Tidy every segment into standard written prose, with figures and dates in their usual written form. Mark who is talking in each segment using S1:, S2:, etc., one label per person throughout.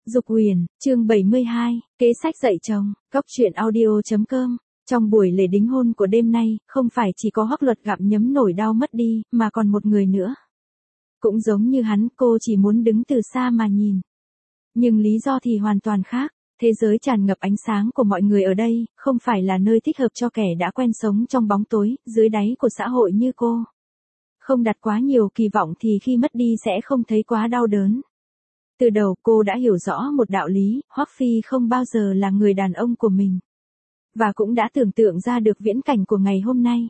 S1: Dục Huyền, chương 72, kế sách dạy chồng, Cóc truyện audio.com. Trong buổi lễ đính hôn của đêm nay, không phải chỉ có Hoắc Luật Gặm nhấm nỗi đau mất đi, mà còn một người nữa. Cũng giống như hắn, cô chỉ muốn đứng từ xa mà nhìn. Nhưng lý do thì hoàn toàn khác. Thế giới tràn ngập ánh sáng của mọi người ở đây, không phải là nơi thích hợp cho kẻ đã quen sống trong bóng tối, dưới đáy của xã hội như cô. Không đặt quá nhiều kỳ vọng thì khi mất đi sẽ không thấy quá đau đớn. Từ đầu cô đã hiểu rõ một đạo lý, Hoắc Phi không bao giờ là người đàn ông của mình. Và cũng đã tưởng tượng ra được viễn cảnh của ngày hôm nay.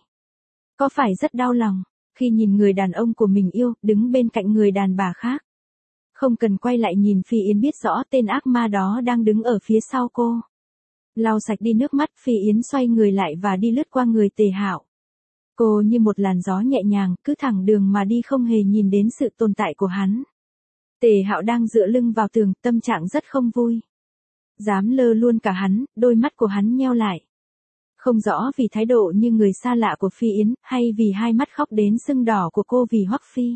S1: Có phải rất đau lòng, khi nhìn người đàn ông của mình yêu, đứng bên cạnh người đàn bà khác. Không cần quay lại nhìn Phi Yến biết rõ tên ác ma đó đang đứng ở phía sau cô. Lau sạch đi nước mắt, Phi Yến xoay người lại và đi lướt qua người Tề Hạo. Cô như một làn gió nhẹ nhàng, cứ thẳng đường mà đi không hề nhìn đến sự tồn tại của hắn. Tề Hạo đang dựa lưng vào tường, tâm trạng rất không vui. Dám lơ luôn cả hắn, đôi mắt của hắn nheo lại. Không rõ vì thái độ như người xa lạ của Phi Yến, hay vì hai mắt khóc đến sưng đỏ của cô vì Hoắc Phi.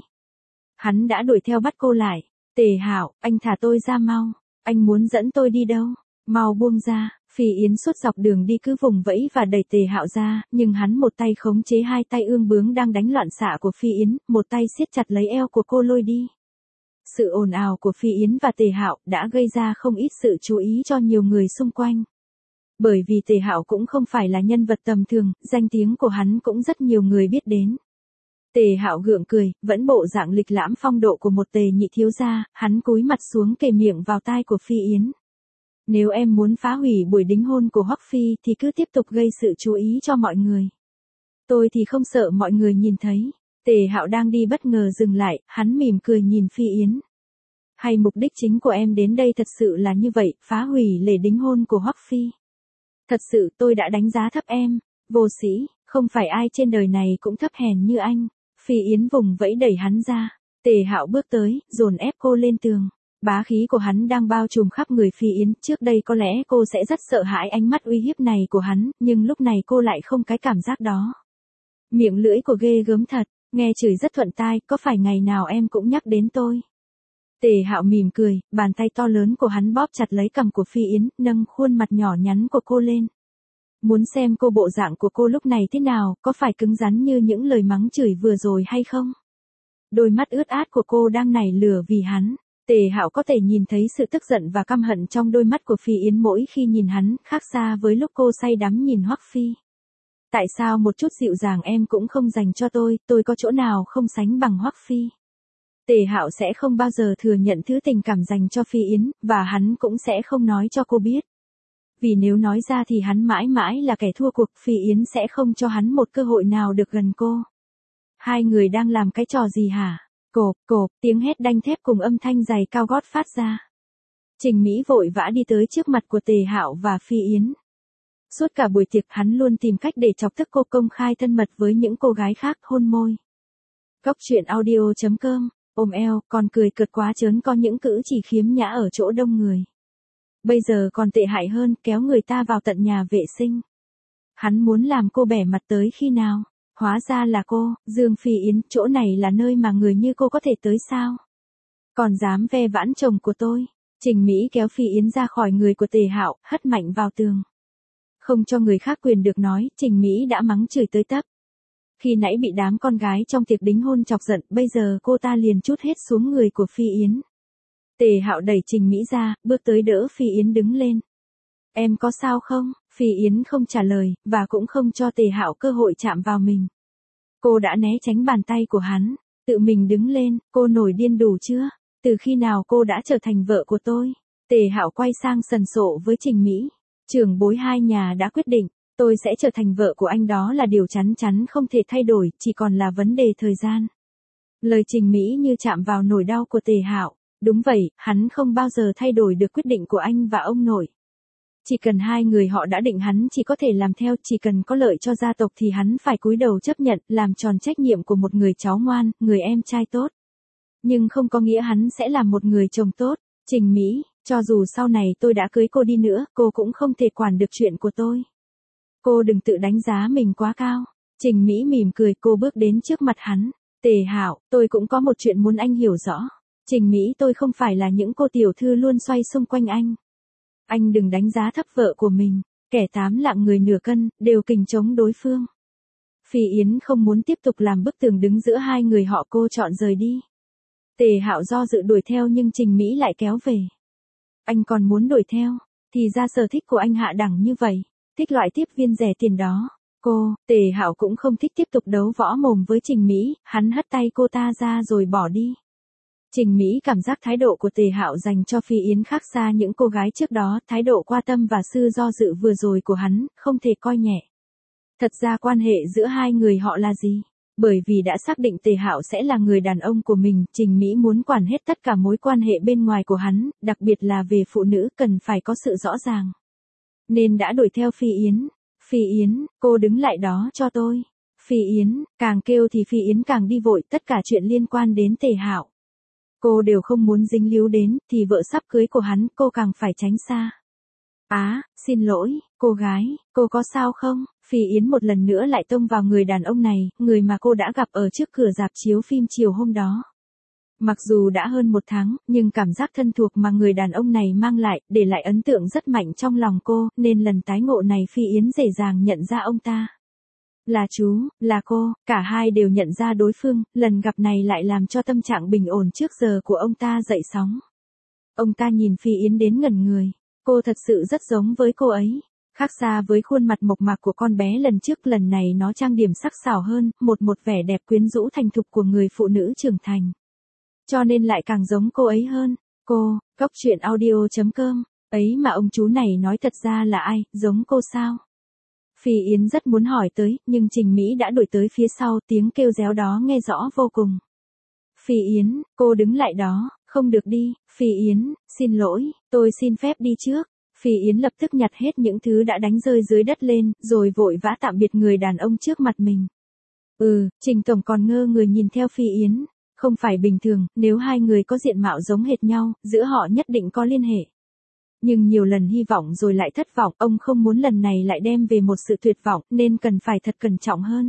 S1: Hắn đã đuổi theo bắt cô lại. Tề Hạo, anh thả tôi ra mau. Anh muốn dẫn tôi đi đâu? Mau buông ra. Phi Yến suốt dọc đường đi cứ vùng vẫy và đẩy Tề Hạo ra, nhưng hắn một tay khống chế hai tay ương bướng đang đánh loạn xạ của Phi Yến, một tay siết chặt lấy eo của cô lôi đi. Sự ồn ào của Phi Yến và Tề Hạo đã gây ra không ít sự chú ý cho nhiều người xung quanh. Bởi vì Tề Hạo cũng không phải là nhân vật tầm thường, danh tiếng của hắn cũng rất nhiều người biết đến. Tề Hạo gượng cười, vẫn bộ dạng lịch lãm phong độ của một Tề nhị thiếu gia, hắn cúi mặt xuống kề miệng vào tai của Phi Yến. Nếu em muốn phá hủy buổi đính hôn của Hoắc Phi thì cứ tiếp tục gây sự chú ý cho mọi người. Tôi thì không sợ mọi người nhìn thấy. Tề Hạo đang đi bất ngờ dừng lại, hắn mỉm cười nhìn Phi Yến. Hay mục đích chính của em đến đây thật sự là như vậy, phá hủy lễ đính hôn của Hoắc Phi? Thật sự tôi đã đánh giá thấp em, vô sĩ, không phải ai trên đời này cũng thấp hèn như anh. Phi Yến vùng vẫy đẩy hắn ra. Tề Hạo bước tới, dồn ép cô lên tường. Bá khí của hắn đang bao trùm khắp người Phi Yến, trước đây có lẽ cô sẽ rất sợ hãi ánh mắt uy hiếp này của hắn, nhưng lúc này cô lại không cái cảm giác đó. Miệng lưỡi của ghê gớm thật, nghe chửi rất thuận tai, có phải ngày nào em cũng nhắc đến tôi? Tề Hạo mỉm cười, bàn tay to lớn của hắn bóp chặt lấy cằm của Phi Yến, nâng khuôn mặt nhỏ nhắn của cô lên. Muốn xem cô bộ dạng của cô lúc này thế nào, có phải cứng rắn như những lời mắng chửi vừa rồi hay không? Đôi mắt ướt át của cô đang nảy lửa vì hắn. Tề Hạo có thể nhìn thấy sự tức giận và căm hận trong đôi mắt của Phi Yến mỗi khi nhìn hắn, khác xa với lúc cô say đắm nhìn Hoắc Phi. Tại sao một chút dịu dàng em cũng không dành cho tôi có chỗ nào không sánh bằng Hoắc Phi? Tề Hạo sẽ không bao giờ thừa nhận thứ tình cảm dành cho Phi Yến, và hắn cũng sẽ không nói cho cô biết. Vì nếu nói ra thì hắn mãi mãi là kẻ thua cuộc, Phi Yến sẽ không cho hắn một cơ hội nào được gần cô. Hai người đang làm cái trò gì hả? Cộp, cộp, tiếng hét đanh thép cùng âm thanh giày cao gót phát ra. Trình Mỹ vội vã đi tới trước mặt của Tề Hạo và Phi Yến. Suốt cả buổi tiệc hắn luôn tìm cách để chọc tức cô, công khai thân mật với những cô gái khác, hôn môi. Cóc truyện audio.com, ôm eo, còn cười cợt quá trớn, có những cử chỉ khiếm nhã ở chỗ đông người. Bây giờ còn tệ hại hơn, kéo người ta vào tận nhà vệ sinh. Hắn muốn làm cô bẻ mặt tới khi nào? Hóa ra là cô, Dương Phi Yến, chỗ này là nơi mà người như cô có thể tới sao? Còn dám ve vãn chồng của tôi. Trình Mỹ kéo Phi Yến ra khỏi người của Tề Hạo, hất mạnh vào tường. Không cho người khác quyền được nói, Trình Mỹ đã mắng chửi tới tấp. Khi nãy bị đám con gái trong tiệc đính hôn chọc giận, bây giờ cô ta liền trút hết xuống người của Phi Yến. Tề Hạo đẩy Trình Mỹ ra, bước tới đỡ Phi Yến đứng lên. Em có sao không? Phi Yến không trả lời, và cũng không cho Tề Hạo cơ hội chạm vào mình. Cô đã né tránh bàn tay của hắn, tự mình đứng lên, cô nổi điên đủ chưa? Từ khi nào cô đã trở thành vợ của tôi? Tề Hạo quay sang sần sộ với Trình Mỹ. Trưởng bối hai nhà đã quyết định, tôi sẽ trở thành vợ của anh, đó là điều chắn chắn không thể thay đổi, chỉ còn là vấn đề thời gian. Lời Trình Mỹ như chạm vào nỗi đau của Tề Hạo. Đúng vậy, hắn không bao giờ thay đổi được quyết định của anh và ông nội. Chỉ cần hai người họ đã định, hắn chỉ có thể làm theo, chỉ cần có lợi cho gia tộc thì hắn phải cúi đầu chấp nhận, làm tròn trách nhiệm của một người cháu ngoan, người em trai tốt. Nhưng không có nghĩa hắn sẽ là một người chồng tốt. Trình Mỹ, cho dù sau này tôi đã cưới cô đi nữa, cô cũng không thể quản được chuyện của tôi. Cô đừng tự đánh giá mình quá cao. Trình Mỹ mỉm cười, cô bước đến trước mặt hắn. Tề Hạo, tôi cũng có một chuyện muốn anh hiểu rõ. Trình Mỹ tôi không phải là những cô tiểu thư luôn xoay xung quanh anh. Anh đừng đánh giá thấp vợ của mình, kẻ 8 lạng người nửa cân, đều kình chống đối phương. Phi Yến không muốn tiếp tục làm bức tường đứng giữa hai người họ, cô chọn rời đi. Tề Hạo do dự đuổi theo nhưng Trình Mỹ lại kéo về. Anh còn muốn đuổi theo, thì ra sở thích của anh hạ đẳng như vậy, thích loại tiếp viên rẻ tiền đó. Tề Hạo cũng không thích tiếp tục đấu võ mồm với Trình Mỹ, hắn hất tay cô ta ra rồi bỏ đi. Trình Mỹ cảm giác thái độ của Tề Hạo dành cho Phi Yến khác xa những cô gái trước đó, thái độ qua tâm và sự do dự vừa rồi của hắn, không thể coi nhẹ. Thật ra quan hệ giữa hai người họ là gì? Bởi vì đã xác định Tề Hạo sẽ là người đàn ông của mình, Trình Mỹ muốn quản hết tất cả mối quan hệ bên ngoài của hắn, đặc biệt là về phụ nữ cần phải có sự rõ ràng. Nên đã đuổi theo Phi Yến. Phi Yến, cô đứng lại đó cho tôi. Phi Yến, càng kêu thì Phi Yến càng đi vội, tất cả chuyện liên quan đến Tề Hạo. Cô đều không muốn dính líu đến, thì vợ sắp cưới của hắn, cô càng phải tránh xa. Xin lỗi, cô gái, cô có sao không? Phi Yến một lần nữa lại tông vào người đàn ông này, người mà cô đã gặp ở trước cửa rạp chiếu phim chiều hôm đó. Mặc dù đã hơn 1 tháng, nhưng cảm giác thân thuộc mà người đàn ông này mang lại, để lại ấn tượng rất mạnh trong lòng cô, nên lần tái ngộ này Phi Yến dễ dàng nhận ra ông ta. Là chú, là cô, cả hai đều nhận ra đối phương, lần gặp này lại làm cho tâm trạng bình ổn trước giờ của ông ta dậy sóng. Ông ta nhìn Phi Yến đến ngẩn người, cô thật sự rất giống với cô ấy. Khác xa với khuôn mặt mộc mạc của con bé lần trước, lần này nó trang điểm sắc sảo hơn, một vẻ đẹp quyến rũ thành thục của người phụ nữ trưởng thành. Cho nên lại càng giống cô ấy hơn. Cóc truyện audio.com, ấy mà ông chú này nói thật ra là ai, giống cô sao? Phi Yến rất muốn hỏi tới, nhưng Trình Mỹ đã đuổi tới phía sau, tiếng kêu réo đó nghe rõ vô cùng. Phi Yến, cô đứng lại đó, không được đi. Phi Yến, xin lỗi, tôi xin phép đi trước. Phi Yến lập tức nhặt hết những thứ đã đánh rơi dưới đất lên, rồi vội vã tạm biệt người đàn ông trước mặt mình. Trình Tổng còn ngơ người nhìn theo Phi Yến. Không phải bình thường, nếu hai người có diện mạo giống hệt nhau, giữa họ nhất định có liên hệ. Nhưng nhiều lần hy vọng rồi lại thất vọng, ông không muốn lần này lại đem về một sự tuyệt vọng, nên cần phải thật cẩn trọng hơn.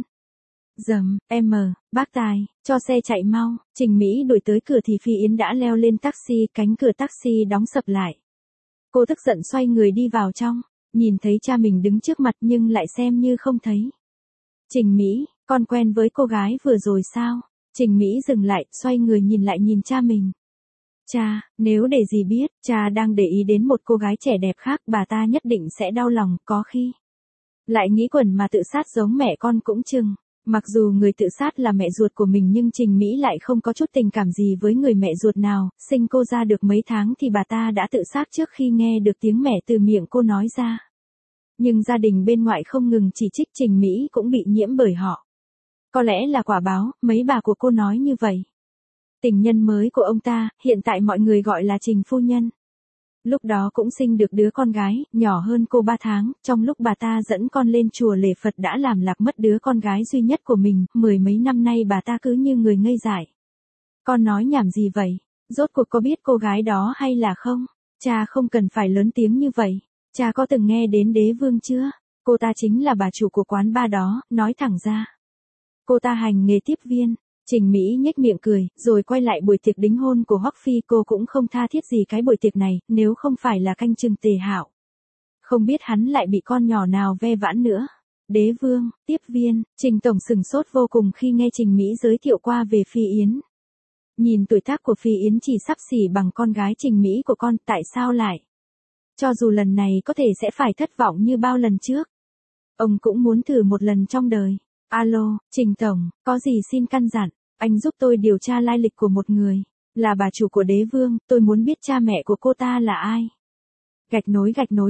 S1: Bác Tài, cho xe chạy mau. Trình Mỹ đuổi tới cửa thì Phi Yến đã leo lên taxi, cánh cửa taxi đóng sập lại. Cô tức giận xoay người đi vào trong, nhìn thấy cha mình đứng trước mặt nhưng lại xem như không thấy. Trình Mỹ, con quen với cô gái vừa rồi sao? Trình Mỹ dừng lại, xoay người nhìn cha mình. Cha, nếu để dì biết, cha đang để ý đến một cô gái trẻ đẹp khác, bà ta nhất định sẽ đau lòng, có khi lại nghĩ quẩn mà tự sát giống mẹ con cũng chừng. Mặc dù người tự sát là mẹ ruột của mình nhưng Trình Mỹ lại không có chút tình cảm gì với người mẹ ruột nào, sinh cô ra được mấy tháng thì bà ta đã tự sát trước khi nghe được tiếng mẹ từ miệng cô nói ra. Nhưng gia đình bên ngoại không ngừng chỉ trích Trình Mỹ cũng bị nhiễm bởi họ. Có lẽ là quả báo, mấy bà của cô nói như vậy. Tình nhân mới của ông ta, hiện tại mọi người gọi là Trình phu nhân. Lúc đó cũng sinh được đứa con gái, nhỏ hơn cô 3 tháng, trong lúc bà ta dẫn con lên chùa lễ Phật đã làm lạc mất đứa con gái duy nhất của mình, 10 mấy năm nay bà ta cứ như người ngây dại. Con nói nhảm gì vậy? Rốt cuộc có biết cô gái đó hay là không? Cha không cần phải lớn tiếng như vậy. Cha có từng nghe đến Đế Vương chưa? Cô ta chính là bà chủ của quán bar đó, nói thẳng ra. Cô ta hành nghề tiếp viên. Trình Mỹ nhếch miệng cười, rồi quay lại buổi tiệc đính hôn của Hoắc Phi, cô cũng không tha thiết gì cái buổi tiệc này, nếu không phải là canh chừng Tề Hạo. Không biết hắn lại bị con nhỏ nào ve vãn nữa. Đế Vương, tiếp viên, Trình Tổng sừng sốt vô cùng khi nghe Trình Mỹ giới thiệu qua về Phi Yến. Nhìn tuổi tác của Phi Yến chỉ sắp xỉ bằng con gái Trình Mỹ của con, tại sao lại? Cho dù lần này có thể sẽ phải thất vọng như bao lần trước. Ông cũng muốn thử một lần trong đời. Alo, Trình Tổng, có gì xin căn dặn, anh giúp tôi điều tra lai lịch của một người, là bà chủ của Đế Vương, tôi muốn biết cha mẹ của cô ta là ai. Gạch nối.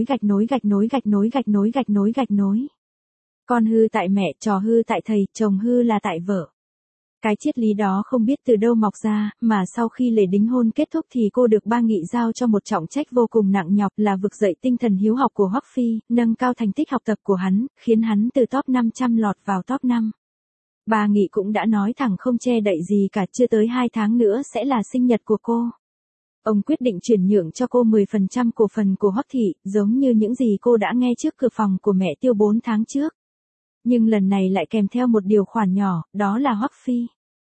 S1: Con hư tại mẹ, trò hư tại thầy, chồng hư là tại vợ. Cái triết lý đó không biết từ đâu mọc ra, mà sau khi lễ đính hôn kết thúc thì cô được ba nghị giao cho một trọng trách vô cùng nặng nhọc là vực dậy tinh thần hiếu học của Hoắc Phi, nâng cao thành tích học tập của hắn, khiến hắn từ top 500 lọt vào top 5. Bà nghị cũng đã nói thẳng không che đậy gì cả, chưa tới 2 tháng nữa sẽ là sinh nhật của cô. Ông quyết định chuyển nhượng cho cô 10% cổ phần của Hoắc Thị, giống như những gì cô đã nghe trước cửa phòng của mẹ Tiêu 4 tháng trước. Nhưng lần này lại kèm theo một điều khoản nhỏ, đó là Hoắc Phi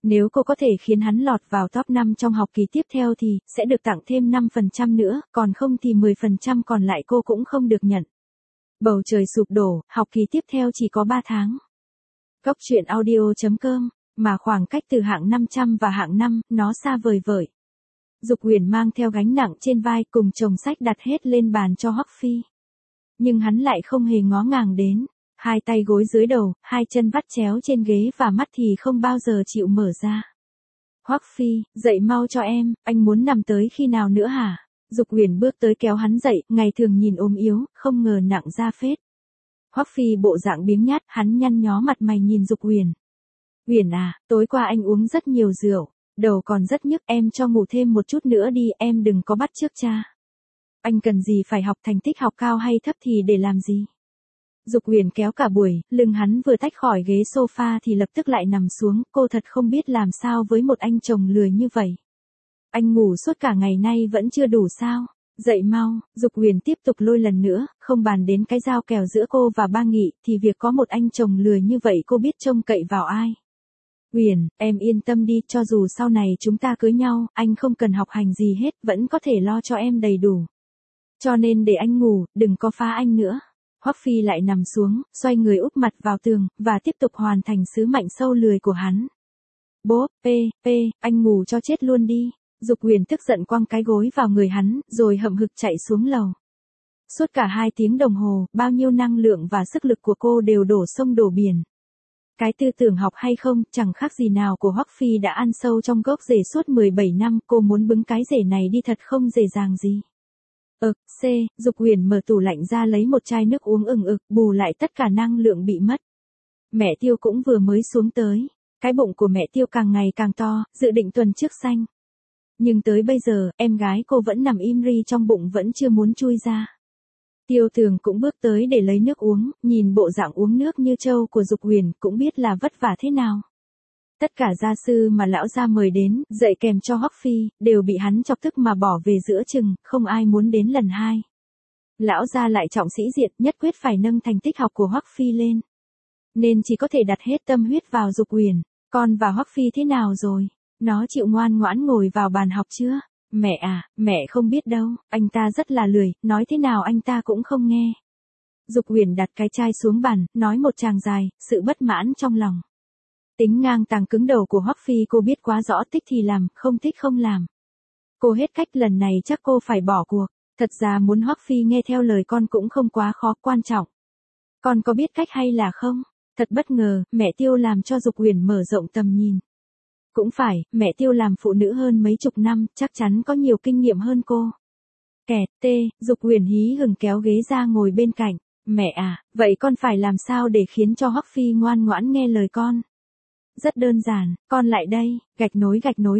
S1: Nếu cô có thể khiến hắn lọt vào top 5 trong học kỳ tiếp theo thì sẽ được tặng thêm 5% nữa, còn không thì 10% còn lại cô cũng không được nhận. Bầu trời sụp đổ, học kỳ tiếp theo chỉ có 3 tháng. Góc truyện audio.com, mà khoảng cách từ hạng 500 và hạng 5, nó xa vời vợi. Dục Huyền mang theo gánh nặng trên vai cùng chồng sách đặt hết lên bàn cho Hoắc Phi. Nhưng hắn lại không hề ngó ngàng đến. Hai tay gối dưới đầu, hai chân vắt chéo trên ghế và mắt thì không bao giờ chịu mở ra. Hoắc Phi, dậy mau cho em, anh muốn nằm tới khi nào nữa hả? Dục Huyền bước tới kéo hắn dậy, ngày thường nhìn ốm yếu, không ngờ nặng ra phết. Hoắc Phi bộ dạng biếng nhát, hắn nhăn nhó mặt mày nhìn Dục Huyền. Huyền à, tối qua anh uống rất nhiều rượu, đầu còn rất nhức, em cho ngủ thêm một chút nữa đi, em đừng có bắt chước cha. Anh cần gì phải học thành tích học cao hay thấp thì để làm gì? Dục Huyền kéo cả buổi, lưng hắn vừa tách khỏi ghế sofa thì lập tức lại nằm xuống, cô thật không biết làm sao với một anh chồng lười như vậy. Anh ngủ suốt cả ngày nay vẫn chưa đủ sao? Dậy mau, Dục Huyền tiếp tục lôi lần nữa, không bàn đến cái giao kèo giữa cô và Ba Nghị, thì việc có một anh chồng lười như vậy cô biết trông cậy vào ai? Huyền, em yên tâm đi, cho dù sau này chúng ta cưới nhau, anh không cần học hành gì hết, vẫn có thể lo cho em đầy đủ. Cho nên để anh ngủ, đừng có phá anh nữa. Hoắc Phi lại nằm xuống, xoay người úp mặt vào tường, và tiếp tục hoàn thành sứ mệnh sâu lười của hắn. Bố, anh ngủ cho chết luôn đi. Dục Huyền tức giận quăng cái gối vào người hắn, rồi hậm hực chạy xuống lầu. Suốt cả 2 tiếng đồng hồ, bao nhiêu năng lượng và sức lực của cô đều đổ sông đổ biển. Cái tư tưởng học hay không, chẳng khác gì nào của Hoắc Phi đã ăn sâu trong gốc rễ suốt 17 năm, cô muốn bứng cái rễ này đi thật không dễ dàng gì. Dục Huyền mở tủ lạnh ra lấy một chai nước uống ừng ực, bù lại tất cả năng lượng bị mất. Mẹ Tiêu cũng vừa mới xuống tới. Cái bụng của mẹ Tiêu càng ngày càng to, dự định tuần trước sanh. Nhưng tới bây giờ, em gái cô vẫn nằm im ri trong bụng vẫn chưa muốn chui ra. Tiêu Tường cũng bước tới để lấy nước uống, nhìn bộ dạng uống nước như trâu của Dục Huyền cũng biết là vất vả thế nào. Tất cả gia sư mà lão gia mời đến, dạy kèm cho Hoắc Phi, đều bị hắn chọc tức mà bỏ về giữa chừng, không ai muốn đến lần 2. Lão gia lại trọng sĩ diện, nhất quyết phải nâng thành tích học của Hoắc Phi lên. Nên chỉ có thể đặt hết tâm huyết vào Dục Huyền. Con và Hoắc Phi thế nào rồi? Nó chịu ngoan ngoãn ngồi vào bàn học chưa? Mẹ à, mẹ không biết đâu, anh ta rất là lười, nói thế nào anh ta cũng không nghe. Dục Huyền đặt cái chai xuống bàn, nói một tràng dài, sự bất mãn trong lòng. Tính ngang tàng cứng đầu của Hoắc Phi cô biết quá rõ, thích thì làm, không thích không làm. Cô hết cách, lần này chắc cô phải bỏ cuộc. Thật ra muốn Hoắc Phi nghe theo lời con cũng không quá khó, quan trọng. Con có biết cách hay là không? Thật bất ngờ, mẹ Tiêu làm cho Dục Huyền mở rộng tầm nhìn. Cũng phải, mẹ Tiêu làm phụ nữ hơn mấy chục năm, chắc chắn có nhiều kinh nghiệm hơn cô. Dục Huyền hí hửng kéo ghế ra ngồi bên cạnh. Mẹ à, vậy con phải làm sao để khiến cho Hoắc Phi ngoan ngoãn nghe lời con? Rất đơn giản, con lại đây, gạch nối.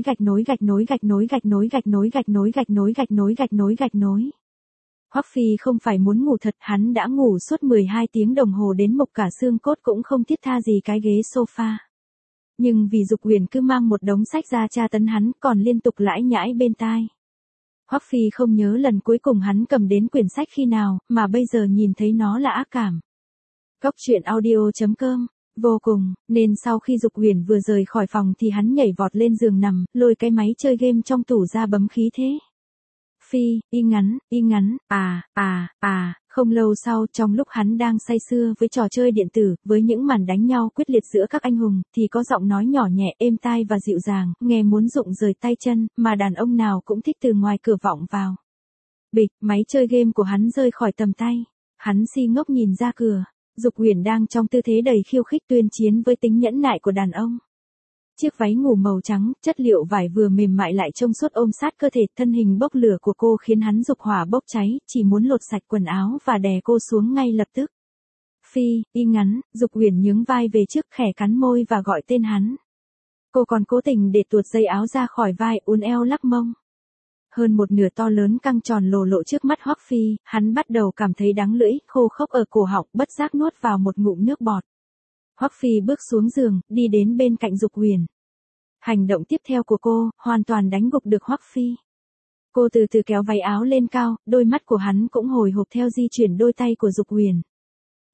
S1: Hoắc Phi không phải muốn ngủ thật, hắn đã ngủ suốt 12 tiếng đồng hồ đến mục cả xương cốt cũng không thiết tha gì cái ghế sofa. Nhưng vì Dục Huyền cứ mang một đống sách ra tra tấn hắn, còn liên tục lải nhải bên tai. Hoắc Phi không nhớ lần cuối cùng hắn cầm đến quyển sách khi nào, mà bây giờ nhìn thấy nó là ác cảm. Góc truyện audio.com, vô cùng, nên sau khi Dục Huyền vừa rời khỏi phòng thì hắn nhảy vọt lên giường nằm, lôi cái máy chơi game trong tủ ra bấm khí thế. Phi, y ngắn, không lâu sau, trong lúc hắn đang say sưa với trò chơi điện tử, với những màn đánh nhau quyết liệt giữa các anh hùng, thì có giọng nói nhỏ nhẹ, êm tai và dịu dàng, nghe muốn rụng rời tay chân, mà đàn ông nào cũng thích từ ngoài cửa vọng vào. Bịch, máy chơi game của hắn rơi khỏi tầm tay. Hắn si ngốc nhìn ra cửa. Dục Huyền đang trong tư thế đầy khiêu khích tuyên chiến với tính nhẫn nại của đàn ông. Chiếc váy ngủ màu trắng, chất liệu vải vừa mềm mại lại trông suốt ôm sát cơ thể, thân hình bốc lửa của cô khiến hắn dục hỏa bốc cháy, chỉ muốn lột sạch quần áo và đè cô xuống ngay lập tức. Phi, y ngắn, Dục Huyền nhướng vai về trước, khẽ cắn môi và gọi tên hắn. Cô còn cố tình để tuột dây áo ra khỏi vai, uốn eo lắc mông. Hơn một nửa to lớn căng tròn lồ lộ trước mắt Hoắc Phi, hắn bắt đầu cảm thấy đắng lưỡi, khô khốc ở cổ họng, bất giác nuốt vào một ngụm nước bọt. Hoắc Phi bước xuống giường, đi đến bên cạnh Dục Huyền. Hành động tiếp theo của cô, hoàn toàn đánh gục được Hoắc Phi. Cô từ từ kéo váy áo lên cao, đôi mắt của hắn cũng hồi hộp theo di chuyển đôi tay của Dục Huyền.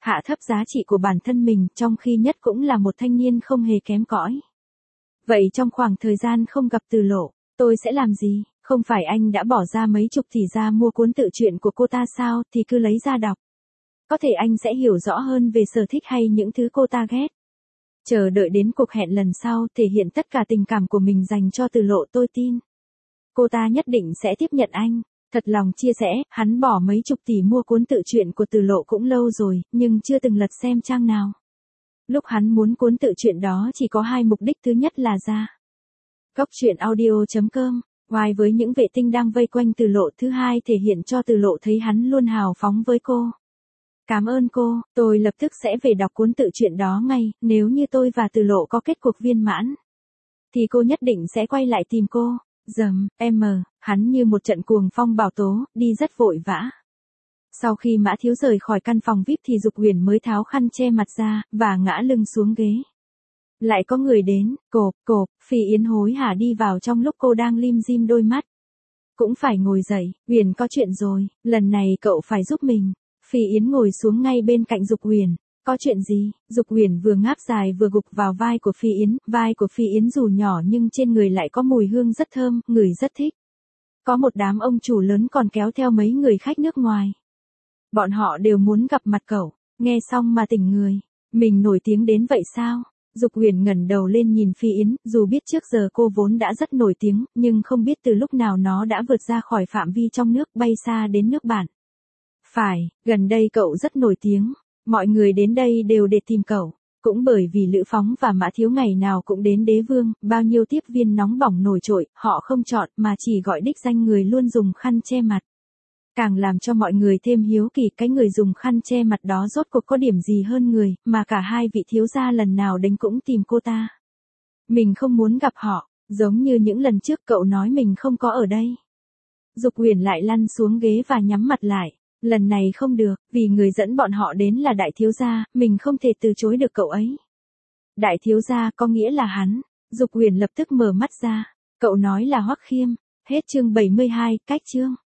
S1: hạ thấp giá trị của bản thân mình, trong khi Nhất cũng là một thanh niên không hề kém cỏi. Vậy trong khoảng thời gian không gặp Từ Lộ, tôi sẽ làm gì? Không phải anh đã bỏ ra mấy chục tỷ ra mua cuốn tự truyện của cô ta sao, thì cứ lấy ra đọc. Có thể anh sẽ hiểu rõ hơn về sở thích hay những thứ cô ta ghét. Chờ đợi đến cuộc hẹn lần sau, thể hiện tất cả tình cảm của mình dành cho Từ Lộ, tôi tin. Cô ta nhất định sẽ tiếp nhận anh. Thật lòng chia sẻ, hắn bỏ mấy chục tỷ mua cuốn tự truyện của Từ Lộ cũng lâu rồi, nhưng chưa từng lật xem trang nào. Lúc hắn muốn cuốn tự truyện đó chỉ có hai mục đích, thứ nhất là ra góc truyện audio.com, ngoài với những vệ tinh đang vây quanh Từ Lộ, thứ hai thể hiện cho Từ Lộ thấy hắn luôn hào phóng với cô. Cảm ơn cô, tôi lập tức sẽ về đọc cuốn tự truyện đó ngay, nếu như tôi và Từ Lộ có kết cuộc viên mãn, thì cô nhất định sẽ quay lại tìm cô. Hắn như một trận cuồng phong bão tố, đi rất vội vã. Sau khi Mã Thiếu rời khỏi căn phòng VIP thì Dục Huyền mới tháo khăn che mặt ra, và ngã lưng xuống ghế. Lại có người đến, cộp, Phi Yến hối hả đi vào trong lúc cô đang lim dim đôi mắt. Cũng phải ngồi dậy, Huyền có chuyện rồi, lần này cậu phải giúp mình. Phi Yến ngồi xuống ngay bên cạnh Dục Huyền. Có chuyện gì? Dục Huyền vừa ngáp dài vừa gục vào vai của Phi Yến, vai của Phi Yến dù nhỏ nhưng trên người lại có mùi hương rất thơm, người rất thích. Có một đám ông chủ lớn còn kéo theo mấy người khách nước ngoài. Bọn họ đều muốn gặp mặt cậu. Nghe xong mà tỉnh người. Mình nổi tiếng đến vậy sao? Dục Huyền ngẩng đầu lên nhìn Phi Yến, dù biết trước giờ cô vốn đã rất nổi tiếng, nhưng không biết từ lúc nào nó đã vượt ra khỏi phạm vi trong nước, bay xa đến nước bạn. Phải, gần đây cậu rất nổi tiếng. Mọi người đến đây đều để tìm cậu. Cũng bởi vì Lữ Phóng và Mã Thiếu ngày nào cũng đến Đế Vương, bao nhiêu tiếp viên nóng bỏng nổi trội, họ không chọn mà chỉ gọi đích danh người luôn dùng khăn che mặt. Càng làm cho mọi người thêm hiếu kỳ, cái người dùng khăn che mặt đó rốt cuộc có điểm gì hơn người, mà cả hai vị thiếu gia lần nào đến cũng tìm cô ta. Mình không muốn gặp họ, giống như những lần trước cậu nói mình không có ở đây. Dục Huyền lại lăn xuống ghế và nhắm mặt lại. Lần này không được, vì người dẫn bọn họ đến là đại thiếu gia, mình không thể từ chối được cậu ấy. Đại thiếu gia có nghĩa là hắn. Dục Huyền lập tức mở mắt ra. Cậu nói là Hoắc Khiêm. Hết chương 72, cách chương.